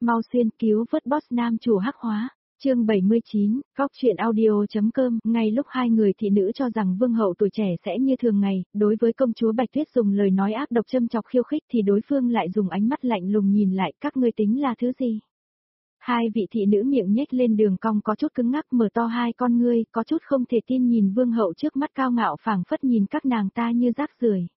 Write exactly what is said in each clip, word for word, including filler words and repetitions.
Mau xuyên cứu vớt boss nam chủ hắc hóa. Chương bảy mươi chín, góc chuyện audio.com. Ngay lúc hai người thị nữ cho rằng vương hậu tuổi trẻ sẽ như thường ngày, đối với công chúa Bạch Tuyết dùng lời nói ác độc châm chọc khiêu khích thì đối phương lại dùng ánh mắt lạnh lùng nhìn lại, các ngươi tính là thứ gì? Hai vị thị nữ miệng nhếch lên đường cong có chút cứng ngắc, mở to hai con ngươi, có chút không thể tin nhìn vương hậu trước mắt cao ngạo phảng phất nhìn các nàng ta như rác rưởi.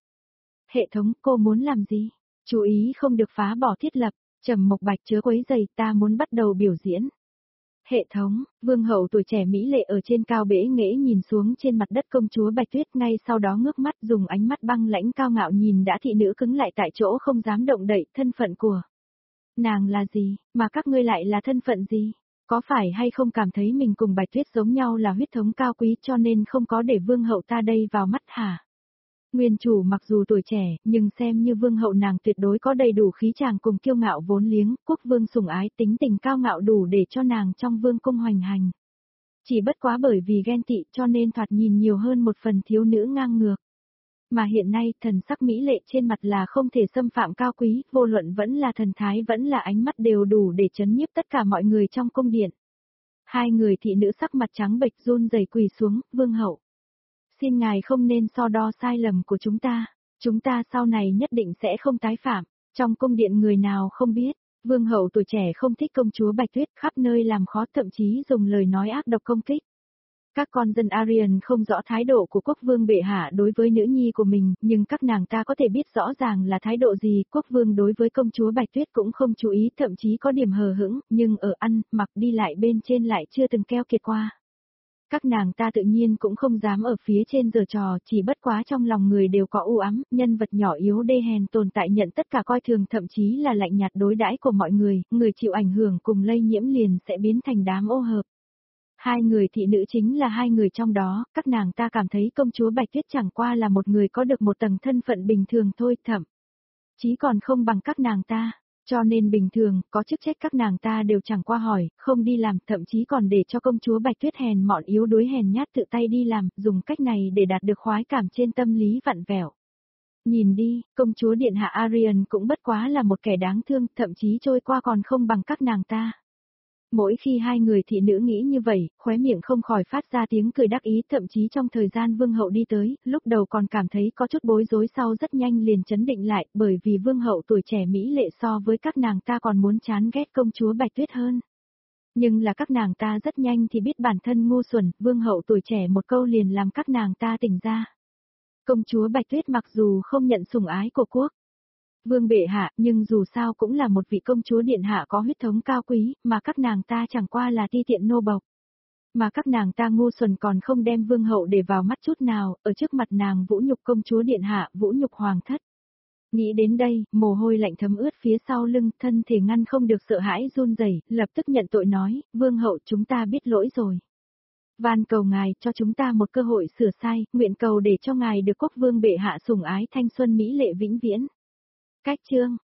Hệ thống, cô muốn làm gì? Chú ý không được phá bỏ thiết lập. Trầm Mộc Bạch chớ quấy giày, ta muốn bắt đầu biểu diễn. Hệ thống, vương hậu tuổi trẻ mỹ lệ ở trên cao bể nghễ nhìn xuống trên mặt đất công chúa Bạch Tuyết, ngay sau đó ngước mắt dùng ánh mắt băng lãnh cao ngạo nhìn đã thị nữ cứng lại tại chỗ không dám động đậy. Thân phận của nàng là gì, mà các ngươi lại là thân phận gì? Có phải hay không cảm thấy mình cùng Bạch Tuyết giống nhau là huyết thống cao quý cho nên không có để vương hậu ta đây vào mắt hả? Nguyên chủ mặc dù tuổi trẻ, nhưng xem như vương hậu nàng tuyệt đối có đầy đủ khí chàng cùng kiêu ngạo vốn liếng, quốc vương sủng ái tính tình cao ngạo đủ để cho nàng trong vương cung hoành hành. Chỉ bất quá bởi vì ghen tị cho nên thoạt nhìn nhiều hơn một phần thiếu nữ ngang ngược. Mà hiện nay thần sắc mỹ lệ trên mặt là không thể xâm phạm cao quý, vô luận vẫn là thần thái vẫn là ánh mắt đều đủ để chấn nhiếp tất cả mọi người trong cung điện. Hai người thị nữ sắc mặt trắng bệch run rẩy quỳ xuống, vương hậu. Xin ngài không nên so đo sai lầm của chúng ta, chúng ta sau này nhất định sẽ không tái phạm. Trong cung điện người nào không biết, vương hậu tuổi trẻ không thích công chúa Bạch Tuyết, khắp nơi làm khó, thậm chí dùng lời nói ác độc công kích. Các con dân Aryan không rõ thái độ của quốc vương bệ hạ đối với nữ nhi của mình, nhưng các nàng ta có thể biết rõ ràng là thái độ gì. Quốc vương đối với công chúa Bạch Tuyết cũng không chú ý, thậm chí có điểm hờ hững, nhưng ở ăn, mặc đi lại bên trên lại chưa từng keo kiệt qua. Các nàng ta tự nhiên cũng không dám ở phía trên giở trò, chỉ bất quá trong lòng người đều có u ám, nhân vật nhỏ yếu đê hèn tồn tại nhận tất cả coi thường, thậm chí là lạnh nhạt đối đãi của mọi người, người chịu ảnh hưởng cùng lây nhiễm liền sẽ biến thành đám ô hợp. Hai người thị nữ chính là hai người trong đó, các nàng ta cảm thấy công chúa Bạch Tuyết chẳng qua là một người có được một tầng thân phận bình thường thôi, thậm chí còn không bằng các nàng ta. Cho nên bình thường, có chức trách các nàng ta đều chẳng qua hỏi, không đi làm, thậm chí còn để cho công chúa Bạch Tuyết hèn mọn yếu đuối hèn nhát tự tay đi làm, dùng cách này để đạt được khoái cảm trên tâm lý vặn vẹo. Nhìn đi, công chúa điện hạ Aryan cũng bất quá là một kẻ đáng thương, thậm chí trôi qua còn không bằng các nàng ta. Mỗi khi hai người thị nữ nghĩ như vậy, khóe miệng không khỏi phát ra tiếng cười đắc ý, thậm chí trong thời gian vương hậu đi tới, lúc đầu còn cảm thấy có chút bối rối, sau rất nhanh liền chấn định lại, bởi vì vương hậu tuổi trẻ mỹ lệ so với các nàng ta còn muốn chán ghét công chúa Bạch Tuyết hơn. Nhưng là các nàng ta rất nhanh thì biết bản thân ngu xuẩn, vương hậu tuổi trẻ một câu liền làm các nàng ta tỉnh ra. Công chúa Bạch Tuyết mặc dù không nhận sủng ái của quốc vương bệ hạ, nhưng dù sao cũng là một vị công chúa điện hạ có huyết thống cao quý, mà các nàng ta chẳng qua là ti tiện nô bộc. Mà các nàng ta ngu xuẩn còn không đem vương hậu để vào mắt chút nào, ở trước mặt nàng vũ nhục công chúa điện hạ, vũ nhục hoàng thất. Nghĩ đến đây, mồ hôi lạnh thấm ướt phía sau lưng, thân thể ngăn không được sợ hãi run rẩy, lập tức nhận tội nói, vương hậu chúng ta biết lỗi rồi. Van cầu ngài cho chúng ta một cơ hội sửa sai, nguyện cầu để cho ngài được quốc vương bệ hạ sủng ái thanh xuân mỹ lệ vĩnh viễn. Cách chương